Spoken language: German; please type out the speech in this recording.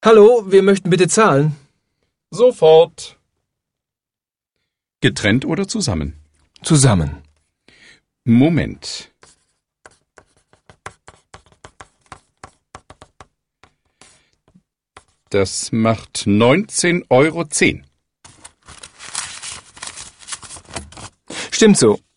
Hallo, wir möchten bitte zahlen. Sofort. Getrennt oder zusammen? Zusammen. Moment. Das macht 19,10 €. Stimmt so.